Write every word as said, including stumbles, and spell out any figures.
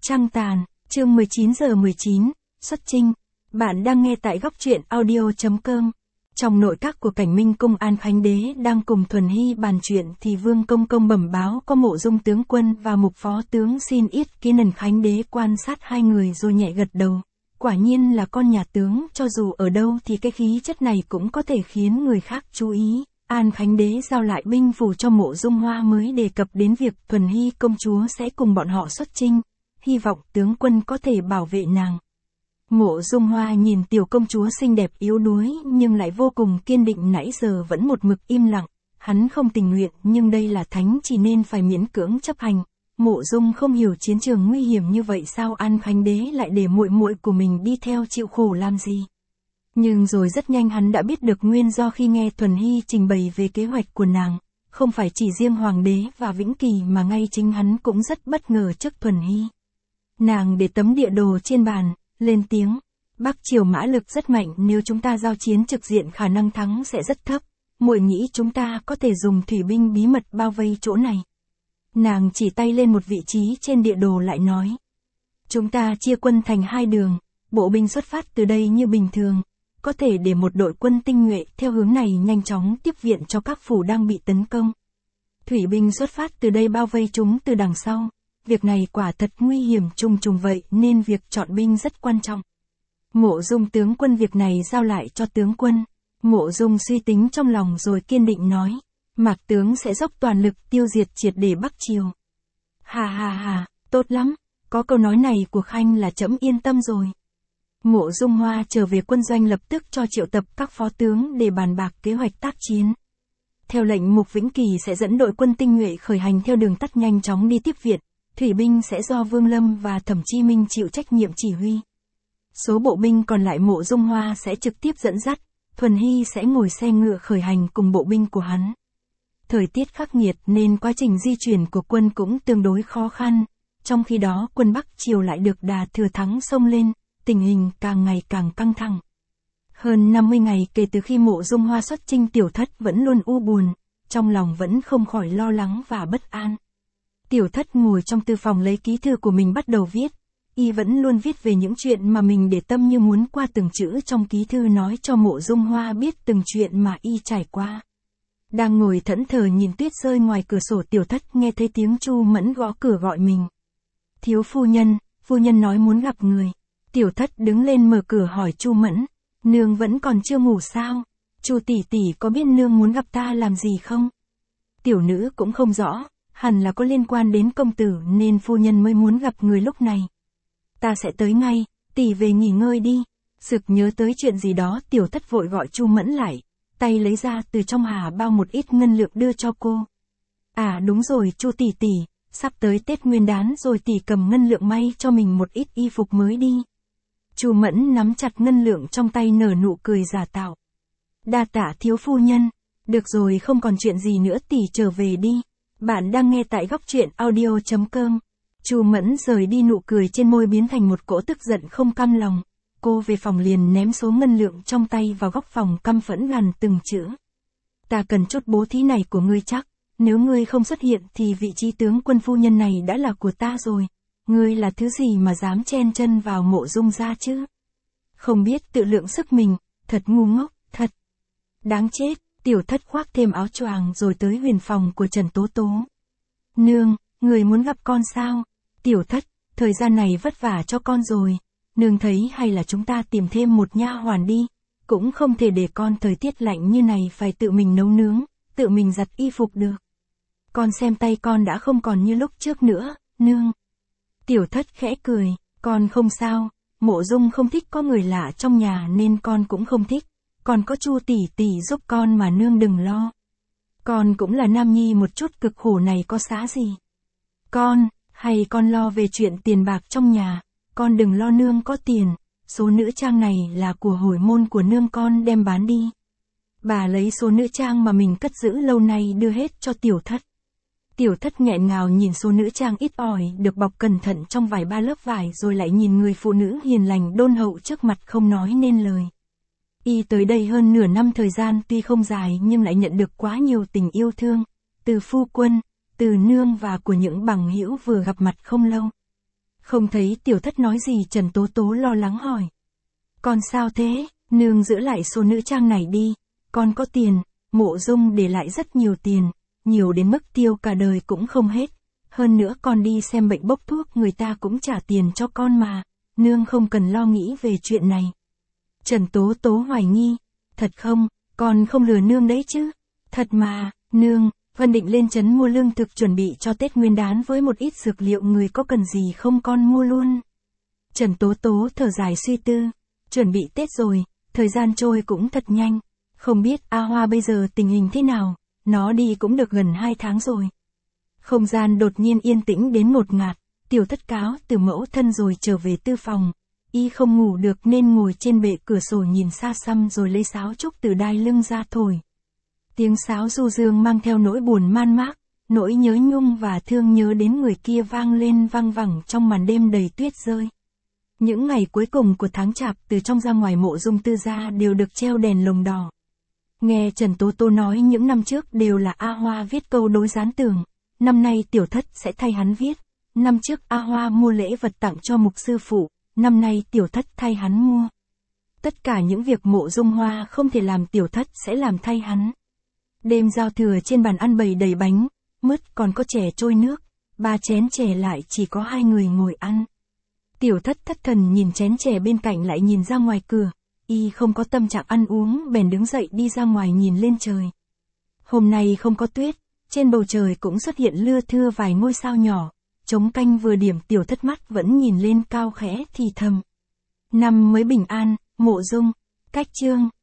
Trăng tàn, chương mười chín giờ mười chín, xuất chinh. Bạn đang nghe tại góc truyện audio.com. Trong nội các của Cảnh Minh Cung, An Khánh Đế đang cùng Thuần Hy bàn chuyện thì Vương Công Công bẩm báo có Mộ Dung tướng quân và Mục phó tướng xin ít kiến nần. Khánh Đế quan sát hai người rồi nhẹ gật đầu. Quả nhiên là con nhà tướng, cho dù ở đâu thì cái khí chất này cũng có thể khiến người khác chú ý. An Khánh Đế giao lại binh phủ cho Mộ Dung Hoa mới đề cập đến việc Thuần Hy công chúa sẽ cùng bọn họ xuất chinh, hy vọng tướng quân có thể bảo vệ nàng. Mộ Dung Hoa nhìn tiểu công chúa xinh đẹp yếu đuối nhưng lại vô cùng kiên định, nãy giờ vẫn một mực im lặng, hắn không tình nguyện nhưng đây là thánh chỉ nên phải miễn cưỡng chấp hành. Mộ Dung không hiểu chiến trường nguy hiểm như vậy sao An Khánh Đế lại để muội muội của mình đi theo chịu khổ làm gì. Nhưng rồi rất nhanh hắn đã biết được nguyên do khi nghe Thuần Hy trình bày về kế hoạch của nàng, không phải chỉ riêng Hoàng đế và Vĩnh Kỳ mà ngay chính hắn cũng rất bất ngờ trước Thuần Hy. Nàng để tấm địa đồ trên bàn, lên tiếng, Bắc Triều mã lực rất mạnh, nếu chúng ta giao chiến trực diện khả năng thắng sẽ rất thấp, muội nghĩ chúng ta có thể dùng thủy binh bí mật bao vây chỗ này. Nàng chỉ tay lên một vị trí trên địa đồ lại nói, chúng ta chia quân thành hai đường, bộ binh xuất phát từ đây như bình thường, có thể để một đội quân tinh nhuệ theo hướng này nhanh chóng tiếp viện cho các phủ đang bị tấn công. Thủy binh xuất phát từ đây bao vây chúng từ đằng sau. Việc này quả thật nguy hiểm trùng trùng vậy nên việc chọn binh rất quan trọng. Mộ Dung tướng quân, việc này giao lại cho tướng quân. Mộ Dung suy tính trong lòng rồi kiên định nói, Mạc tướng sẽ dốc toàn lực tiêu diệt triệt để Bắc Triều. Hà hà hà, tốt lắm, có câu nói này của Khanh là trẫm yên tâm rồi. Mộ Dung Hoa trở về quân doanh lập tức cho triệu tập các phó tướng để bàn bạc kế hoạch tác chiến. Theo lệnh Mục Vĩnh Kỳ sẽ dẫn đội quân tinh nhuệ khởi hành theo đường tắt nhanh chóng đi tiếp viện. Thủy binh sẽ do Vương Lâm và Thẩm Chi Minh chịu trách nhiệm chỉ huy. Số bộ binh còn lại Mộ Dung Hoa sẽ trực tiếp dẫn dắt, Thuần Hy sẽ ngồi xe ngựa khởi hành cùng bộ binh của hắn. Thời tiết khắc nghiệt nên quá trình di chuyển của quân cũng tương đối khó khăn, trong khi đó quân Bắc Triều lại được đà thừa thắng xông lên, tình hình càng ngày càng căng thẳng. Hơn năm mươi ngày kể từ khi Mộ Dung Hoa xuất chinh, Tiểu Thất vẫn luôn u buồn, trong lòng vẫn không khỏi lo lắng và bất an. Tiểu Thất ngồi trong tư phòng lấy ký thư của mình bắt đầu viết, y vẫn luôn viết về những chuyện mà mình để tâm, như muốn qua từng chữ trong ký thư nói cho Mộ Dung Hoa biết từng chuyện mà y trải qua. Đang ngồi thẫn thờ nhìn tuyết rơi ngoài cửa sổ, Tiểu Thất nghe thấy tiếng Chu Mẫn gõ cửa gọi mình. Thiếu phu nhân, phu nhân nói muốn gặp người. Tiểu Thất đứng lên mở cửa hỏi Chu Mẫn, nương vẫn còn chưa ngủ sao? Chu tỷ tỷ có biết nương muốn gặp ta làm gì không? Tiểu nữ cũng không rõ. Hẳn là có liên quan đến công tử nên phu nhân mới muốn gặp người lúc này. Ta sẽ tới ngay, tỷ về nghỉ ngơi đi. Sực nhớ tới chuyện gì đó, Tiểu Thất vội gọi Chu Mẫn lại, tay lấy ra từ trong hà bao một ít ngân lượng đưa cho cô. À đúng rồi Chu tỷ tỷ, sắp tới Tết Nguyên đán rồi, tỷ cầm ngân lượng may cho mình một ít y phục mới đi. Chu Mẫn nắm chặt ngân lượng trong tay nở nụ cười giả tạo. Đa tạ thiếu phu nhân, được rồi không còn chuyện gì nữa, tỷ trở về đi. Bạn đang nghe tại góc truyện audio.com. Chu Mẫn rời đi, nụ cười trên môi biến thành một cỗ tức giận không cam lòng. Cô về phòng liền ném số ngân lượng trong tay vào góc phòng, căm phẫn gằn từng chữ. Ta cần chút bố thí này của ngươi chắc, nếu ngươi không xuất hiện thì vị trí tướng quân phu nhân này đã là của ta rồi. Ngươi là thứ gì mà dám chen chân vào Mộ Dung gia chứ? Không biết tự lượng sức mình, thật ngu ngốc, thật. Đáng chết. Tiểu Thất khoác thêm áo choàng rồi tới huyền phòng của Trần Tố Tố. Nương, người muốn gặp con sao? Tiểu Thất, thời gian này vất vả cho con rồi. Nương thấy hay là chúng ta tìm thêm một nha hoàn đi. Cũng không thể để con thời tiết lạnh như này phải tự mình nấu nướng, tự mình giặt y phục được. Con xem tay con đã không còn như lúc trước nữa, nương. Tiểu Thất khẽ cười, con không sao. Mộ Dung không thích có người lạ trong nhà nên con cũng không thích. Còn có Chu tỷ tỷ giúp con mà nương đừng lo. Con cũng là nam nhi, một chút cực khổ này có xá gì. Con, hay con lo về chuyện tiền bạc trong nhà, con đừng lo, nương có tiền, số nữ trang này là của hồi môn của nương, con đem bán đi. Bà lấy số nữ trang mà mình cất giữ lâu nay đưa hết cho Tiểu Thất. Tiểu Thất nghẹn ngào nhìn số nữ trang ít ỏi được bọc cẩn thận trong vài ba lớp vải, rồi lại nhìn người phụ nữ hiền lành đôn hậu trước mặt không nói nên lời. Y tới đây hơn nửa năm, thời gian tuy không dài nhưng lại nhận được quá nhiều tình yêu thương, từ phu quân, từ nương và của những bằng hữu vừa gặp mặt không lâu. Không thấy tiểu thất nói gì, Trần Tố Tố lo lắng hỏi. Con sao thế, nương giữ lại số nữ trang này đi, con có tiền, Mộ Dung để lại rất nhiều tiền, nhiều đến mức tiêu cả đời cũng không hết. Hơn nữa con đi xem bệnh bốc thuốc người ta cũng trả tiền cho con mà, nương không cần lo nghĩ về chuyện này. Trần Tố Tố hoài nghi, thật không, con không lừa nương đấy chứ? Thật mà, nương, Vân định lên trấn mua lương thực chuẩn bị cho Tết Nguyên đán với một ít dược liệu, người có cần gì không con mua luôn. Trần Tố Tố thở dài suy tư, chuẩn bị Tết rồi, thời gian trôi cũng thật nhanh, không biết A Hoa bây giờ tình hình thế nào, nó đi cũng được gần hai tháng rồi. Không gian đột nhiên yên tĩnh đến ngột ngạt, tiểu thất cáo từ mẫu thân rồi trở về tư phòng. Y không ngủ được nên ngồi trên bệ cửa sổ nhìn xa xăm rồi lấy sáo trúc từ đai lưng ra thổi. Tiếng sáo du dương mang theo nỗi buồn man mác, nỗi nhớ nhung và thương nhớ đến người kia vang lên vang vẳng trong màn đêm đầy tuyết rơi. Những ngày cuối cùng của tháng chạp, từ trong ra ngoài Mộ Dung Tư gia đều được treo đèn lồng đỏ. Nghe Trần Tố Tố nói những năm trước đều là A Hoa viết câu đối dán tường, năm nay tiểu thất sẽ thay hắn viết. Năm trước A Hoa mua lễ vật tặng cho mục sư phụ, năm nay tiểu thất thay hắn mua. Tất cả những việc Mộ Dung Hoa không thể làm tiểu thất sẽ làm thay hắn. Đêm giao thừa trên bàn ăn bày đầy bánh, mứt còn có chè trôi nước, ba chén chè lại chỉ có hai người ngồi ăn. Tiểu thất thất thần nhìn chén chè bên cạnh lại nhìn ra ngoài cửa, y không có tâm trạng ăn uống bèn đứng dậy đi ra ngoài nhìn lên trời. Hôm nay không có tuyết, trên bầu trời cũng xuất hiện lưa thưa vài ngôi sao nhỏ, trống canh vừa điểm tiểu thất mắt vẫn nhìn lên cao khẽ thì thầm. Năm mới bình an, Mộ Dung, cách chương.